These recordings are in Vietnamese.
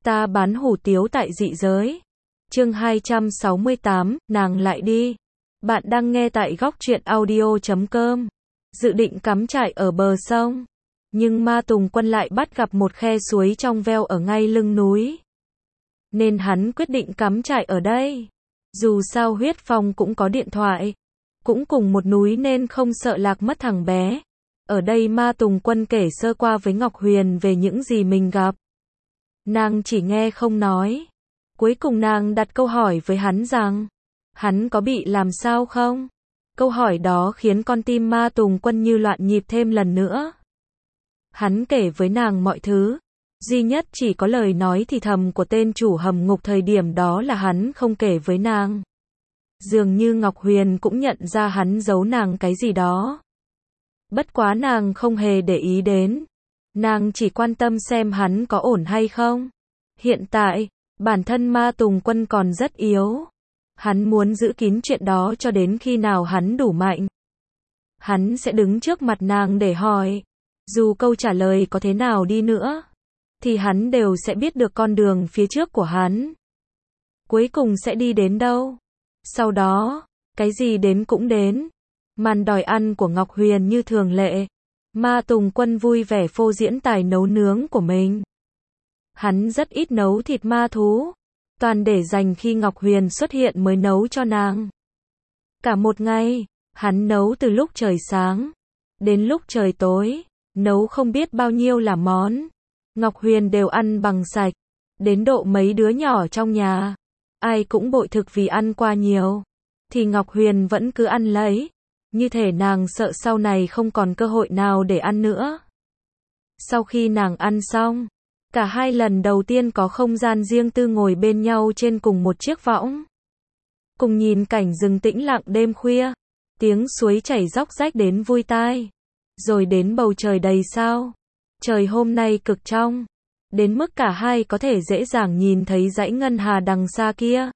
Ta bán hủ tiếu tại dị giới. Chương 268, nàng lại đi. Bạn đang nghe tại góc truyện audio.com. Dự định cắm trại ở bờ sông, nhưng Ma Tùng Quân lại bắt gặp một khe suối trong veo ở ngay lưng núi, nên hắn quyết định cắm trại ở đây. Dù sao Huyết Phong cũng có điện thoại, cũng cùng một núi nên không sợ lạc mất thằng bé. Ở đây Ma Tùng Quân kể sơ qua với Ngọc Huyền về những gì mình gặp. Nàng chỉ nghe không nói. Cuối cùng nàng đặt câu hỏi với hắn rằng, hắn có bị làm sao không? Câu hỏi đó khiến con tim Ma Tùng Quân như loạn nhịp thêm lần nữa. Hắn kể với nàng mọi thứ. Duy nhất chỉ có lời nói thì thầm của tên chủ hầm ngục thời điểm đó là hắn không kể với nàng. Dường như Ngọc Huyền cũng nhận ra hắn giấu nàng cái gì đó. Bất quá nàng không hề để ý đến. Nàng chỉ quan tâm xem hắn có ổn hay không. Hiện tại, bản thân Ma Tùng Quân còn rất yếu. Hắn muốn giữ kín chuyện đó cho đến khi nào hắn đủ mạnh. Hắn sẽ đứng trước mặt nàng để hỏi. Dù câu trả lời có thế nào đi nữa, thì hắn đều sẽ biết được con đường phía trước của hắn. Cuối cùng sẽ đi đến đâu. Sau đó, cái gì đến cũng đến. Màn đòi ăn của Ngọc Huyền như thường lệ. Ma Tùng Quân vui vẻ phô diễn tài nấu nướng của mình. Hắn rất ít nấu thịt ma thú, toàn để dành khi Ngọc Huyền xuất hiện mới nấu cho nàng. Cả một ngày, hắn nấu từ lúc trời sáng đến lúc trời tối, nấu không biết bao nhiêu là món. Ngọc Huyền đều ăn bằng sạch, đến độ mấy đứa nhỏ trong nhà, ai cũng bội thực vì ăn qua nhiều, thì Ngọc Huyền vẫn cứ ăn lấy, như thể nàng sợ sau này không còn cơ hội nào để ăn nữa. Sau khi nàng ăn xong, cả hai lần đầu tiên có không gian riêng tư ngồi bên nhau trên cùng một chiếc võng. Cùng nhìn cảnh rừng tĩnh lặng đêm khuya, tiếng suối chảy róc rách đến vui tai. Rồi đến bầu trời đầy sao. Trời hôm nay cực trong, đến mức cả hai có thể dễ dàng nhìn thấy dãy ngân hà đằng xa kia.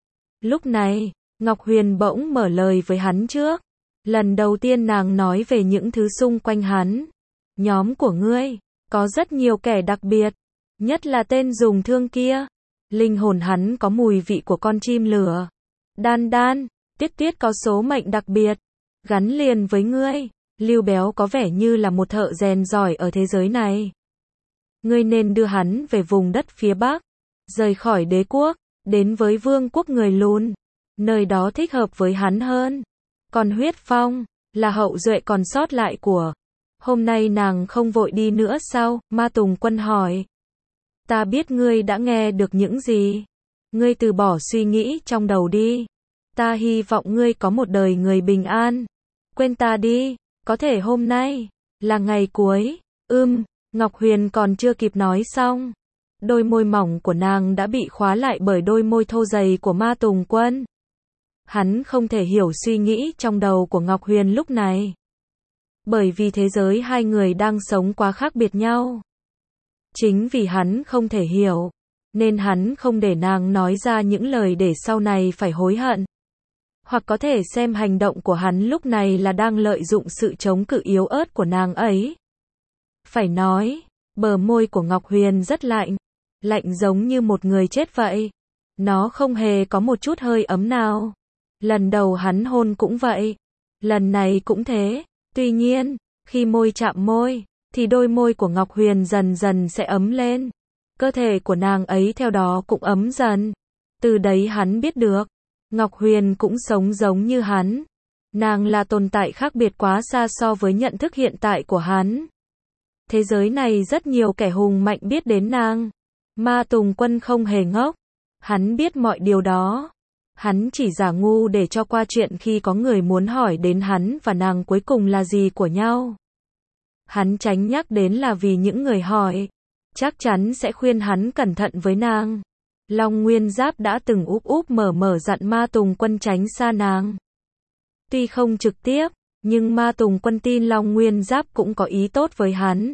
Lúc này, Ngọc Huyền bỗng mở lời với hắn trước. Lần đầu tiên nàng nói về những thứ xung quanh hắn. Nhóm của ngươi, có rất nhiều kẻ đặc biệt, nhất là tên dùng thương kia. Linh hồn hắn có mùi vị của con chim lửa. Đan Đan, Tiết Tiết có số mệnh đặc biệt, gắn liền với ngươi. Lưu Béo có vẻ như là một thợ rèn giỏi ở thế giới này. Ngươi nên đưa hắn về vùng đất phía Bắc, rời khỏi đế quốc, đến với vương quốc người lùn. Nơi đó thích hợp với hắn hơn. Còn Huyết Phong, là hậu duệ còn sót lại của. Hôm nay nàng không vội đi nữa sao? Ma Tùng Quân hỏi. Ta biết ngươi đã nghe được những gì. Ngươi từ bỏ suy nghĩ trong đầu đi. Ta hy vọng ngươi có một đời người bình an. Quên ta đi. Có thể hôm nay là ngày cuối. Ngọc Huyền còn chưa kịp nói xong, đôi môi mỏng của nàng đã bị khóa lại bởi đôi môi thô dày của Ma Tùng Quân. Hắn không thể hiểu suy nghĩ trong đầu của Ngọc Huyền lúc này. Bởi vì thế giới hai người đang sống quá khác biệt nhau. Chính vì hắn không thể hiểu, nên hắn không để nàng nói ra những lời để sau này phải hối hận. Hoặc có thể xem hành động của hắn lúc này là đang lợi dụng sự chống cự yếu ớt của nàng ấy. Phải nói, bờ môi của Ngọc Huyền rất lạnh. Lạnh giống như một người chết vậy. Nó không hề có một chút hơi ấm nào. Lần đầu hắn hôn cũng vậy. Lần này cũng thế. Tuy nhiên, khi môi chạm môi, thì đôi môi của Ngọc Huyền dần dần sẽ ấm lên. Cơ thể của nàng ấy theo đó cũng ấm dần. Từ đấy hắn biết được, Ngọc Huyền cũng sống giống như hắn. Nàng là tồn tại khác biệt quá xa so với nhận thức hiện tại của hắn. Thế giới này rất nhiều kẻ hùng mạnh biết đến nàng. Ma Tùng Quân không hề ngốc. Hắn biết mọi điều đó. Hắn chỉ giả ngu để cho qua chuyện khi có người muốn hỏi đến hắn và nàng cuối cùng là gì của nhau. Hắn tránh nhắc đến là vì những người hỏi chắc chắn sẽ khuyên hắn cẩn thận với nàng. Long Nguyên Giáp đã từng úp mở dặn Ma Tùng Quân tránh xa nàng. Tuy không trực tiếp, nhưng Ma Tùng Quân tin Long Nguyên Giáp cũng có ý tốt với hắn.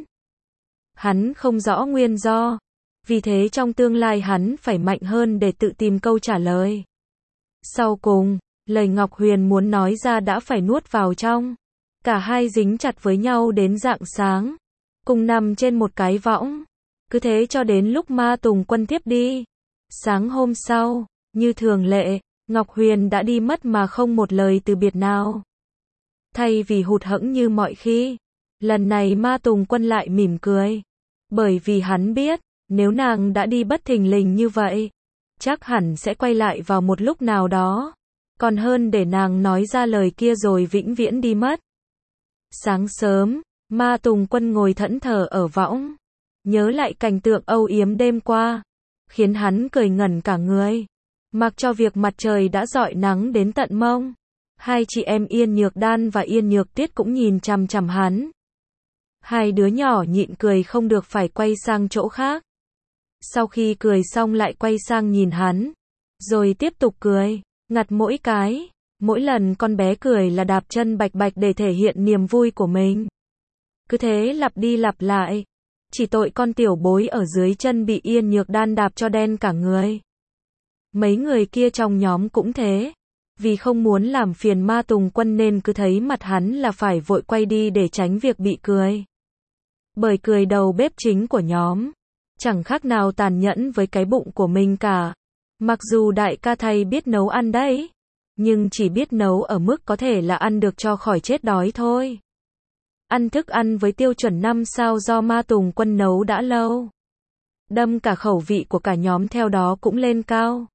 Hắn không rõ nguyên do. Vì thế trong tương lai hắn phải mạnh hơn để tự tìm câu trả lời. Sau cùng, lời Ngọc Huyền muốn nói ra đã phải nuốt vào trong. Cả hai dính chặt với nhau đến rạng sáng. Cùng nằm trên một cái võng. Cứ thế cho đến lúc Ma Tùng Quân thiếp đi. Sáng hôm sau, như thường lệ, Ngọc Huyền đã đi mất mà không một lời từ biệt nào. Thay vì hụt hẫng như mọi khi, lần này Ma Tùng Quân lại mỉm cười. Bởi vì hắn biết, nếu nàng đã đi bất thình lình như vậy, chắc hẳn sẽ quay lại vào một lúc nào đó. Còn hơn để nàng nói ra lời kia rồi vĩnh viễn đi mất. Sáng sớm, Ma Tùng Quân ngồi thẫn thờ ở võng, nhớ lại cảnh tượng âu yếm đêm qua, khiến hắn cười ngẩn cả người. Mặc cho việc mặt trời đã rọi nắng đến tận mông, hai chị em Yên Nhược Đan và Yên Nhược Tuyết cũng nhìn chằm chằm hắn. Hai đứa nhỏ nhịn cười không được phải quay sang chỗ khác. Sau khi cười xong lại quay sang nhìn hắn, rồi tiếp tục cười, ngặt mỗi cái. Mỗi lần con bé cười là đạp chân bạch bạch để thể hiện niềm vui của mình. Cứ thế lặp đi lặp lại. Chỉ tội con tiểu bối ở dưới chân bị Yên Nhược Đan đạp cho đen cả người. Mấy người kia trong nhóm cũng thế. Vì không muốn làm phiền Ma Tùng Quân nên cứ thấy mặt hắn là phải vội quay đi để tránh việc bị cười. Bởi cười đầu bếp chính của nhóm, chẳng khác nào tàn nhẫn với cái bụng của mình cả. Mặc dù đại ca thầy biết nấu ăn đấy, nhưng chỉ biết nấu ở mức có thể là ăn được cho khỏi chết đói thôi. Ăn thức ăn với tiêu chuẩn 5 sao do Ma Tùng Quân nấu đã lâu. Đâm cả khẩu vị của cả nhóm theo đó cũng lên cao.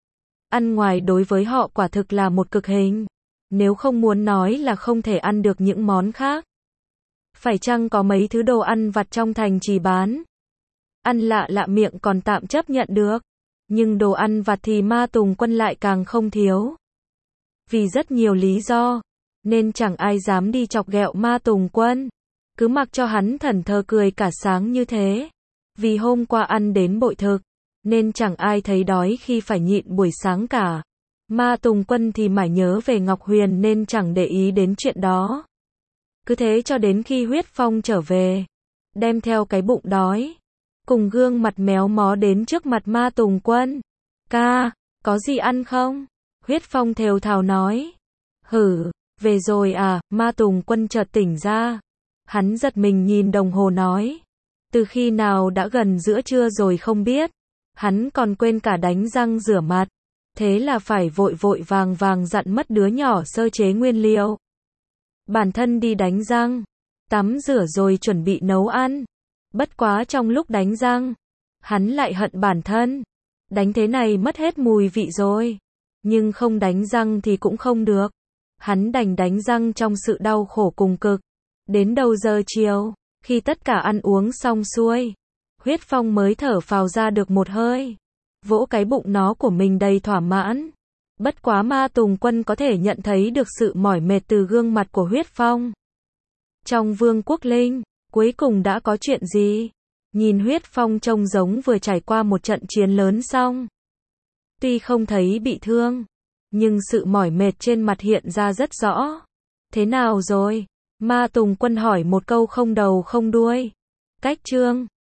Ăn ngoài đối với họ quả thực là một cực hình. Nếu không muốn nói là không thể ăn được những món khác. Phải chăng có mấy thứ đồ ăn vặt trong thành chỉ bán? Ăn lạ lạ miệng còn tạm chấp nhận được. Nhưng đồ ăn vặt thì Ma Tùng Quân lại càng không thiếu. Vì rất nhiều lý do, nên chẳng ai dám đi chọc ghẹo Ma Tùng Quân. Cứ mặc cho hắn thẫn thờ cười cả sáng như thế. Vì hôm qua ăn đến bội thực, nên chẳng ai thấy đói khi phải nhịn buổi sáng cả. Ma Tùng Quân thì mải nhớ về Ngọc Huyền nên chẳng để ý đến chuyện đó. Cứ thế cho đến khi Huyết Phong trở về, đem theo cái bụng đói, cùng gương mặt méo mó đến trước mặt Ma Tùng Quân. Ca, có gì ăn không? Huyết Phong thều thào nói. Hử, về rồi à? Ma Tùng Quân chợt tỉnh ra. Hắn giật mình nhìn đồng hồ nói. Từ khi nào đã gần giữa trưa rồi không biết. Hắn còn quên cả đánh răng rửa mặt. Thế là phải vội vội vàng vàng dặn mất đứa nhỏ sơ chế nguyên liệu. Bản thân đi đánh răng, tắm rửa rồi chuẩn bị nấu ăn. Bất quá trong lúc đánh răng, hắn lại hận bản thân. Đánh thế này mất hết mùi vị rồi. Nhưng không đánh răng thì cũng không được. Hắn đành đánh răng trong sự đau khổ cùng cực. Đến đầu giờ chiều, khi tất cả ăn uống xong xuôi, Huyết Phong mới thở phào ra được một hơi. Vỗ cái bụng nó của mình đầy thỏa mãn. Bất quá Ma Tùng Quân có thể nhận thấy được sự mỏi mệt từ gương mặt của Huyết Phong. Trong Vương quốc Linh, cuối cùng đã có chuyện gì? Nhìn Huyết Phong trông giống vừa trải qua một trận chiến lớn xong. Tuy không thấy bị thương, nhưng sự mỏi mệt trên mặt hiện ra rất rõ. Thế nào rồi? Ma Tùng Quân hỏi một câu không đầu không đuôi. Cách chương